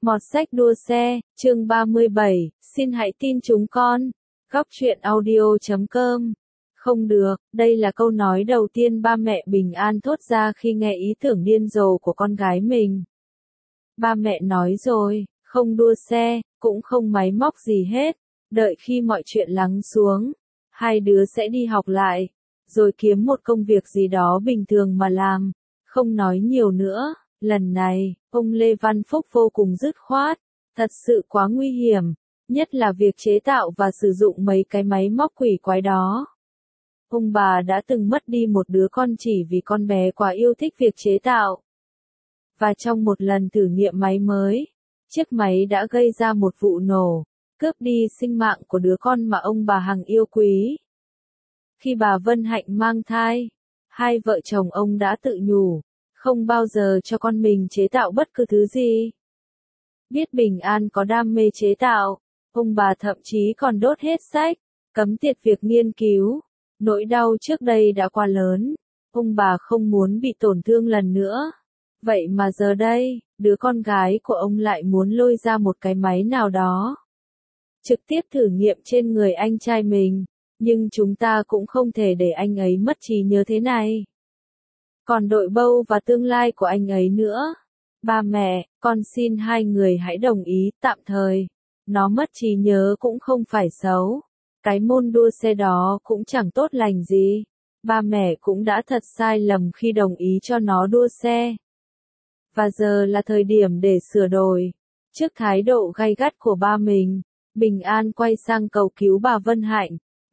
Mọt sách đua xe, chương 37, xin hãy tin chúng con. Góc truyện audio.com. Không được, đây là câu nói đầu tiên ba mẹ Bình An thốt ra khi nghe ý tưởng điên rồ của con gái mình. Ba mẹ nói rồi, không đua xe, cũng không máy móc gì hết, đợi khi mọi chuyện lắng xuống, hai đứa sẽ đi học lại, rồi kiếm một công việc gì đó bình thường mà làm, không nói nhiều nữa. Lần này, ông Lê Văn Phúc vô cùng dứt khoát, thật sự quá nguy hiểm, nhất là việc chế tạo và sử dụng mấy cái máy móc quỷ quái đó. Ông bà đã từng mất đi một đứa con chỉ vì con bé quá yêu thích việc chế tạo. Và trong một lần thử nghiệm máy mới, chiếc máy đã gây ra một vụ nổ, cướp đi sinh mạng của đứa con mà ông bà Hằng yêu quý. Khi bà Vân Hạnh mang thai, hai vợ chồng ông đã tự nhủ, không bao giờ cho con mình chế tạo bất cứ thứ gì. Biết Bình An có đam mê chế tạo, ông bà thậm chí còn đốt hết sách, cấm tiệt việc nghiên cứu. Nỗi đau trước đây đã quá lớn, ông bà không muốn bị tổn thương lần nữa. Vậy mà giờ đây, đứa con gái của ông lại muốn lôi ra một cái máy nào đó, trực tiếp thử nghiệm trên người anh trai mình, nhưng chúng ta cũng không thể để anh ấy mất trí nhớ thế này. Còn đội bâu và tương lai của anh ấy nữa. Ba mẹ, con xin hai người hãy đồng ý tạm thời. Nó mất trí nhớ cũng không phải xấu. Cái môn đua xe đó cũng chẳng tốt lành gì. Ba mẹ cũng đã thật sai lầm khi đồng ý cho nó đua xe. Và giờ là thời điểm để sửa đổi. Trước thái độ gay gắt của ba mình, Bình An quay sang cầu cứu bà Vân Hạnh.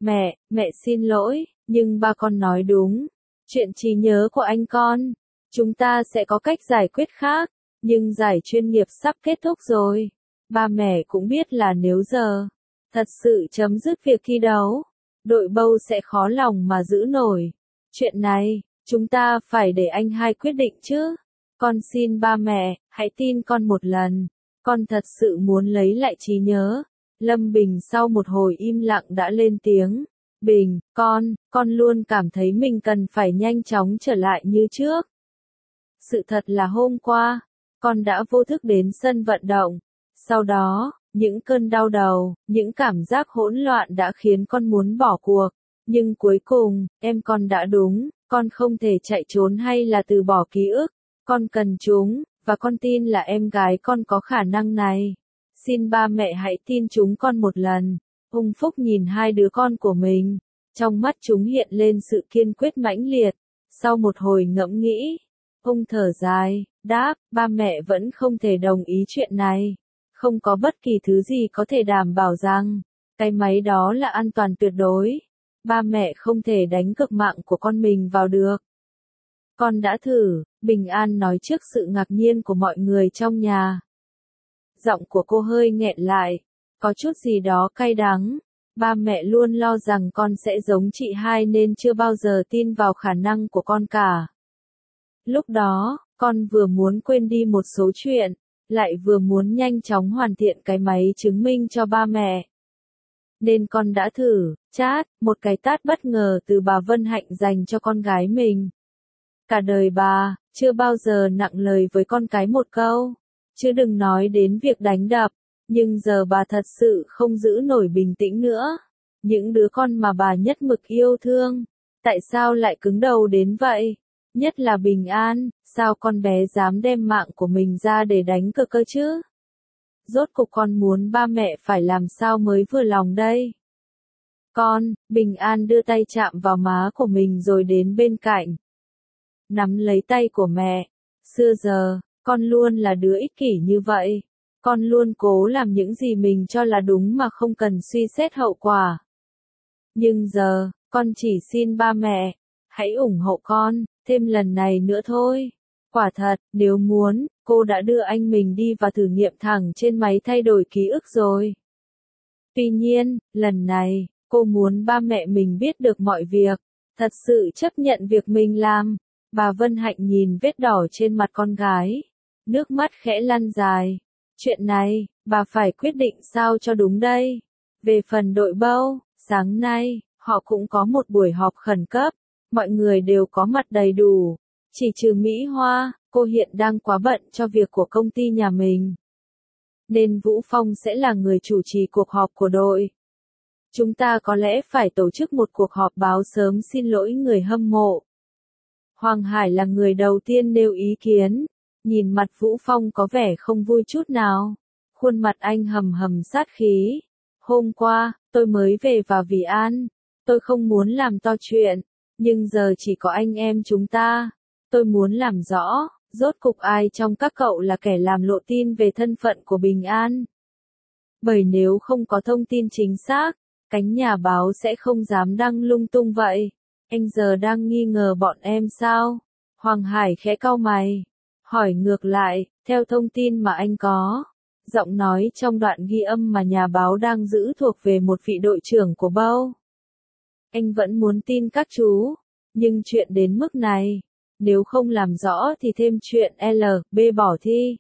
Mẹ xin lỗi, nhưng ba con nói đúng. Chuyện trí nhớ của anh con, chúng ta sẽ có cách giải quyết khác, nhưng giải chuyên nghiệp sắp kết thúc rồi. Ba mẹ cũng biết là nếu giờ thật sự chấm dứt việc thi đấu, đội bâu sẽ khó lòng mà giữ nổi. Chuyện này, chúng ta phải để anh hai quyết định chứ. Con xin ba mẹ, hãy tin con một lần. Con thật sự muốn lấy lại trí nhớ. Lâm Bình sau một hồi im lặng đã lên tiếng. Bình, con luôn cảm thấy mình cần phải nhanh chóng trở lại như trước. Sự thật là hôm qua, con đã vô thức đến sân vận động. Sau đó, những cơn đau đầu, những cảm giác hỗn loạn đã khiến con muốn bỏ cuộc. Nhưng cuối cùng, em con đã đúng, con không thể chạy trốn hay là từ bỏ ký ức. Con cần chúng, và con tin là em gái con có khả năng này. Xin ba mẹ hãy tin chúng con một lần. Ông Phúc nhìn hai đứa con của mình, trong mắt chúng hiện lên sự kiên quyết mãnh liệt. Sau một hồi ngẫm nghĩ, ông thở dài, đáp, ba mẹ vẫn không thể đồng ý chuyện này. Không có bất kỳ thứ gì có thể đảm bảo rằng, cái máy đó là an toàn tuyệt đối. Ba mẹ không thể đánh cược mạng của con mình vào được. Con đã thử, Bình An nói trước sự ngạc nhiên của mọi người trong nhà. Giọng của cô hơi nghẹn lại, có chút gì đó cay đắng. Ba mẹ luôn lo rằng con sẽ giống chị hai nên chưa bao giờ tin vào khả năng của con cả. Lúc đó, con vừa muốn quên đi một số chuyện, lại vừa muốn nhanh chóng hoàn thiện cái máy chứng minh cho ba mẹ. Nên con đã thử, chát, một cái tát bất ngờ từ bà Vân Hạnh dành cho con gái mình. Cả đời bà, chưa bao giờ nặng lời với con cái một câu, chứ đừng nói đến việc đánh đập. Nhưng giờ bà thật sự không giữ nổi bình tĩnh nữa. Những đứa con mà bà nhất mực yêu thương, tại sao lại cứng đầu đến vậy? Nhất là Bình An, sao con bé dám đem mạng của mình ra để đánh cược cơ chứ? Rốt cuộc con muốn ba mẹ phải làm sao mới vừa lòng đây? Bình An đưa tay chạm vào má của mình rồi đến bên cạnh. Nắm lấy tay của mẹ. Xưa giờ, con luôn là đứa ích kỷ như vậy. Con luôn cố làm những gì mình cho là đúng mà không cần suy xét hậu quả. Nhưng giờ, con chỉ xin ba mẹ, hãy ủng hộ con, thêm lần này nữa thôi. Quả thật, nếu muốn, cô đã đưa anh mình đi và thử nghiệm thẳng trên máy thay đổi ký ức rồi. Tuy nhiên, lần này, cô muốn ba mẹ mình biết được mọi việc, thật sự chấp nhận việc mình làm. Bà Vân Hạnh nhìn vết đỏ trên mặt con gái, nước mắt khẽ lăn dài. Chuyện này, bà phải quyết định sao cho đúng đây. Về phần đội bâu, sáng nay, họ cũng có một buổi họp khẩn cấp. Mọi người đều có mặt đầy đủ. Chỉ trừ Mỹ Hoa, cô hiện đang quá bận cho việc của công ty nhà mình. nên Vũ Phong sẽ là người chủ trì cuộc họp của đội. Chúng ta có lẽ phải tổ chức một cuộc họp báo sớm xin lỗi người hâm mộ. Hoàng Hải là người đầu tiên nêu ý kiến, nhìn mặt Vũ Phong có vẻ không vui chút nào. Khuôn mặt anh hầm hầm sát khí. Hôm qua, tôi mới về vào Vì An. Tôi không muốn làm to chuyện, nhưng giờ chỉ có anh em chúng ta. Tôi muốn làm rõ, rốt cục ai trong các cậu là kẻ làm lộ tin về thân phận của Bình An. Bởi nếu không có thông tin chính xác, cánh nhà báo sẽ không dám đăng lung tung vậy. Anh giờ đang nghi ngờ bọn em sao? Hoàng Hải khẽ cau mày. Hỏi ngược lại, theo thông tin mà anh có. Giọng nói trong đoạn ghi âm mà nhà báo đang giữ thuộc về một vị đội trưởng của Bâu. Anh vẫn muốn tin các chú, nhưng chuyện đến mức này, nếu không làm rõ thì thêm chuyện L, B bỏ thi.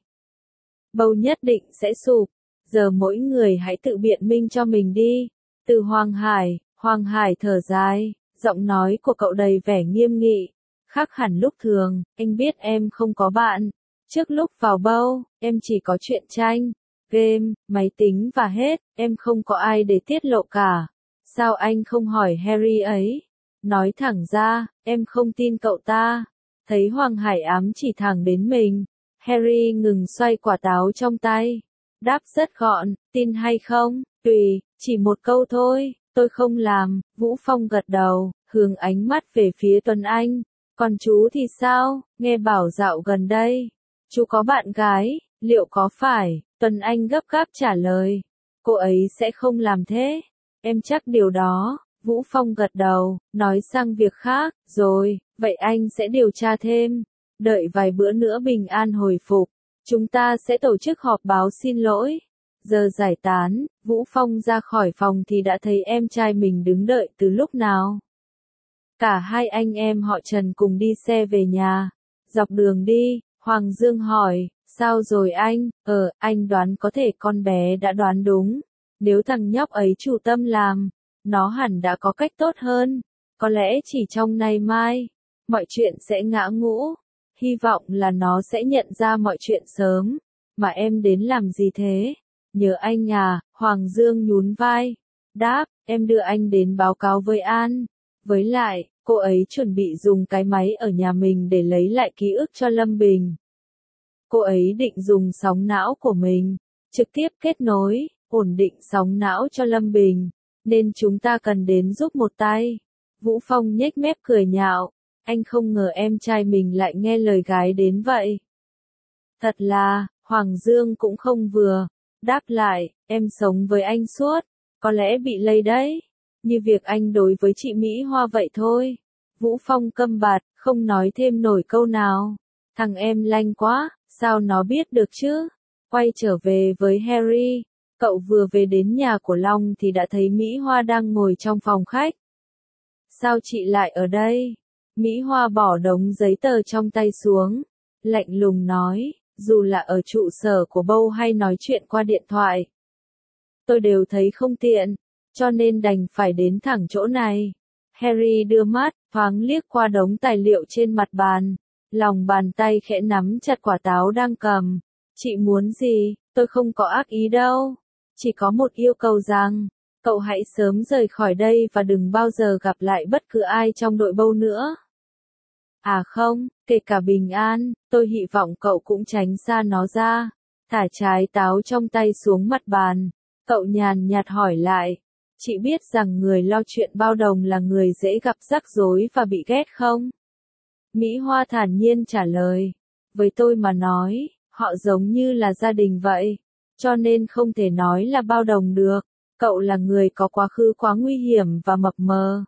Bâu nhất định sẽ sụp, giờ mỗi người hãy tự biện minh cho mình đi. Từ Hoàng Hải thở dài, giọng nói của cậu đầy vẻ nghiêm nghị, khác hẳn lúc thường, anh biết em không có bạn. Trước lúc vào Bâu, em chỉ có truyện tranh, game, máy tính và hết, em không có ai để tiết lộ cả. Sao anh không hỏi Harry ấy? Nói thẳng ra, em không tin cậu ta. Thấy Hoàng Hải ám chỉ thẳng đến mình, Harry ngừng xoay quả táo trong tay. Đáp rất gọn, tin hay không, tùy, chỉ một câu thôi, tôi không làm. Vũ Phong gật đầu, hướng ánh mắt về phía Tuấn Anh. Còn chú thì sao, nghe bảo dạo gần đây, chú có bạn gái, liệu có phải? Tuấn Anh gấp gáp trả lời, cô ấy sẽ không làm thế. Em chắc điều đó. Vũ Phong gật đầu, nói sang việc khác, rồi, vậy anh sẽ điều tra thêm. Đợi vài bữa nữa Bình An hồi phục, chúng ta sẽ tổ chức họp báo xin lỗi. Giờ giải tán, Vũ Phong ra khỏi phòng thì đã thấy em trai mình đứng đợi từ lúc nào. Cả hai anh em họ Trần cùng đi xe về nhà. Dọc đường đi, Hoàng Dương hỏi, sao rồi anh? Anh đoán có thể con bé đã đoán đúng. Nếu thằng nhóc ấy chủ tâm làm, nó hẳn đã có cách tốt hơn. Có lẽ chỉ trong nay mai, mọi chuyện sẽ ngã ngũ. Hy vọng là nó sẽ nhận ra mọi chuyện sớm. Mà em đến làm gì thế? Nhớ anh à? Hoàng Dương nhún vai. Đáp, em đưa anh đến báo cáo với An. Với lại, cô ấy chuẩn bị dùng cái máy ở nhà mình để lấy lại ký ức cho Lâm Bình. Cô ấy định dùng sóng não của mình, trực tiếp kết nối, ổn định sóng não cho Lâm Bình. Nên chúng ta cần đến giúp một tay. Vũ Phong nhếch mép cười nhạo. Anh không ngờ em trai mình lại nghe lời gái đến vậy. Thật là, Hoàng Dương cũng không vừa. Đáp lại, em sống với anh suốt, có lẽ bị lây đấy. Như việc anh đối với chị Mỹ Hoa vậy thôi. Vũ Phong câm bặt, không nói thêm nổi câu nào. Thằng em lanh quá, sao nó biết được chứ? Quay trở về với Harry. Cậu vừa về đến nhà của Long thì đã thấy Mỹ Hoa đang ngồi trong phòng khách. Sao chị lại ở đây? Mỹ Hoa bỏ đống giấy tờ trong tay xuống. Lạnh lùng nói, dù là ở trụ sở của Bâu hay nói chuyện qua điện thoại. Tôi đều thấy không tiện, cho nên đành phải đến thẳng chỗ này. Harry đưa mắt, thoáng liếc qua đống tài liệu trên mặt bàn. Lòng bàn tay khẽ nắm chặt quả táo đang cầm. Chị muốn gì? Tôi không có ác ý đâu. Chỉ có một yêu cầu rằng, cậu hãy sớm rời khỏi đây và đừng bao giờ gặp lại bất cứ ai trong đội Bâu nữa. À không, kể cả Bình An, tôi hy vọng cậu cũng tránh xa nó ra. Thả trái táo trong tay xuống mặt bàn. Cậu nhàn nhạt hỏi lại. Chị biết rằng người lo chuyện bao đồng là người dễ gặp rắc rối và bị ghét không? Mỹ Hoa thản nhiên trả lời. Với tôi mà nói, họ giống như là gia đình vậy. Cho nên không thể nói là bao đồng được. Cậu là người có quá khứ quá nguy hiểm và mập mờ.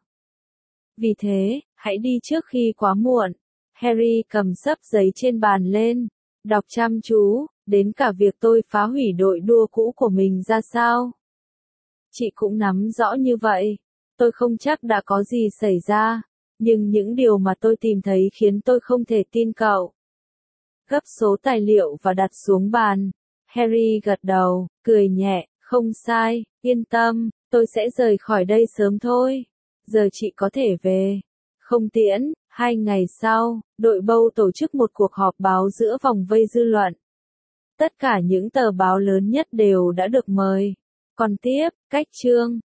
Vì thế, hãy đi trước khi quá muộn. Harry cầm xấp giấy trên bàn lên. Đọc chăm chú, đến cả việc tôi phá hủy đội đua cũ của mình ra sao. Chị cũng nắm rõ như vậy. Tôi không chắc đã có gì xảy ra. Nhưng những điều mà tôi tìm thấy khiến tôi không thể tin cậu. Gấp số tài liệu và đặt xuống bàn. Harry gật đầu, cười nhẹ, không sai, yên tâm, tôi sẽ rời khỏi đây sớm thôi. Giờ chị có thể về. Không tiễn, 2 ngày sau, đội Bâu tổ chức một cuộc họp báo giữa vòng vây dư luận. Tất cả những tờ báo lớn nhất đều đã được mời. Còn tiếp, cách chương